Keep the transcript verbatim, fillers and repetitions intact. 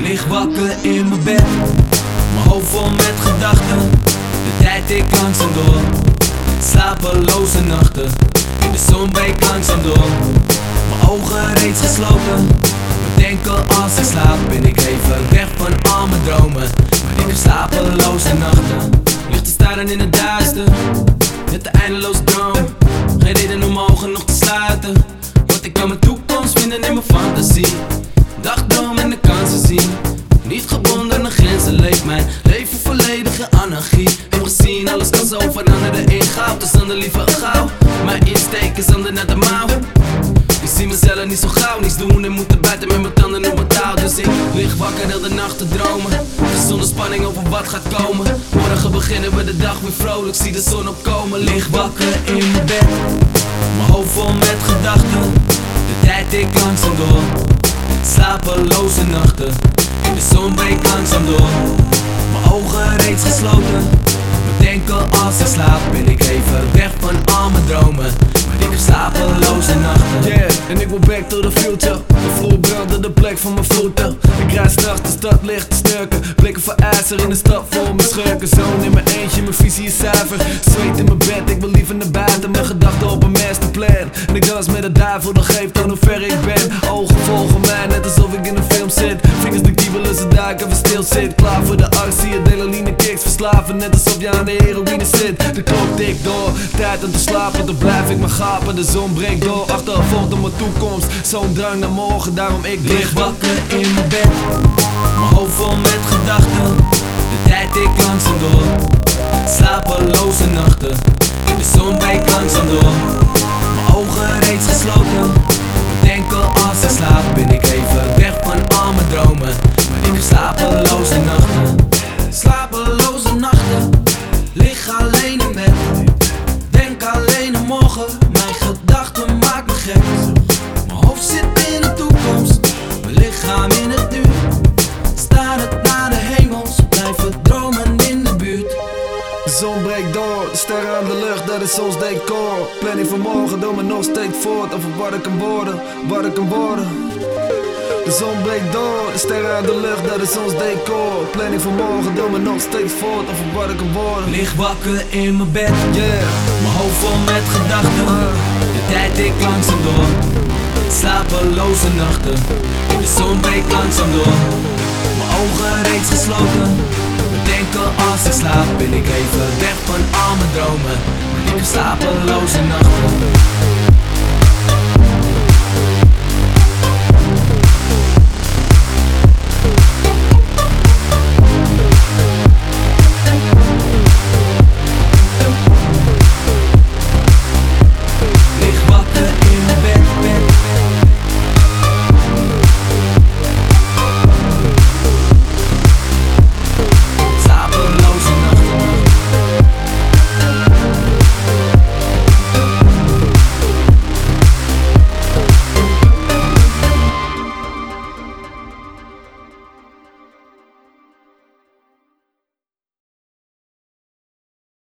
Lig wakker in mijn bed, mijn hoofd vol met gedachten. De tijd ik langzaam door, slapeloze nachten. In de zon breekt langzaam door, mijn ogen reeds gesloten. Bedenken als ik slaap, ben ik even weg van al mijn dromen. Maar ik heb slapeloze nachten, ligt te staren in het duister. Met de eindeloze droom, geen reden om mijn ogen nog te sluiten. Want ik kan mijn toekomst vinden in mijn fantasie. Dagdroom en de kansen zien, niet gebonden aan grenzen. Leeft mijn leven volledige anarchie. Heb gezien, alles kan zo veranderen in goud. Dus dan liever gauw, mijn insteek is handen naar de mouw. Ik zie mezelf niet zo gauw, niets doen en moeten buiten met mijn tanden op mijn touw. Dus ik lig wakker heel de nacht te dromen, zonder spanning over wat gaat komen. Morgen beginnen we de dag weer vrolijk, zie de zon opkomen. Lig wakker in mijn bed, mijn hoofd vol met gedachten. De tijd ik langzaam door, slapeloze nachten. In de zon breekt langzaam door, mijn ogen reeds gesloten. Bedenken als ik slaap, ben ik even weg van al mijn dromen. Maar ik heb slapeloze nachten. Yeah, en ik wil back to the future. De vloer brandde de plek van mijn voeten. Ik rijd s'nachts de stad licht te snurken. Blikken voor ijzer in de stad voor mijn schurken. Zoon in mijn eentje, mijn visie is zuiver. Zweet in mijn bed, ik wil liever naar buiten. Mijn gedachten op een masterplan. En ik dans met de duivel, dat geeft aan hoe ver ik ben. Ogen volgen mij, net alsof ik in een film zit. Vingers de kiebelen, ze duiken, even stil zit. Klaar voor de arts, adrenaline kicks verslaven. Net alsof je aan de heroïne zit. De klok tikt door, tijd om te slapen. Dan blijf ik maar gapen, de zon breekt door. Achtervolgt op mijn toekomst, zo'n drang naar morgen. Daarom ik lig wakker in mijn bed, mijn hoofd vol met gedachten. De tijd ik langzaam door, slapeloze nachten. In de zon breekt langzaam door, mijn ogen reeds gesloten. Bedenken als ik slaap, ben ik even weg van al mijn dromen. Maar ik heb slapeloze nachten. Slapeloze nachten, lig alleen in bed. Denk alleen aan morgen, mijn gedachten maken me gek. Mijn hoofd zit in de toekomst, mijn lichaam in het nu. Starend naar de hemels, blijven dromen in de buurt. De zon breekt door, de sterren aan de lucht, dat is ons decor. Planning van morgen, doe me nog steeds voort. Over wat ik kan worden, wat ik kan worden. De zon breekt door, de sterren aan de lucht, dat is ons decor. Planning van morgen, doe me nog steeds voort. Over wat ik kan worden. Lig wakker in mijn bed, yeah. Mijn hoofd vol met gedachten. De tijd ik langzaam door, slapeloze nachten. In de zon breekt langzaam door, mijn ogen reeds gesloten. Bedenken als ik slaap, ben ik even weg van al mijn dromen. Maar ik heb slapeloze nachten.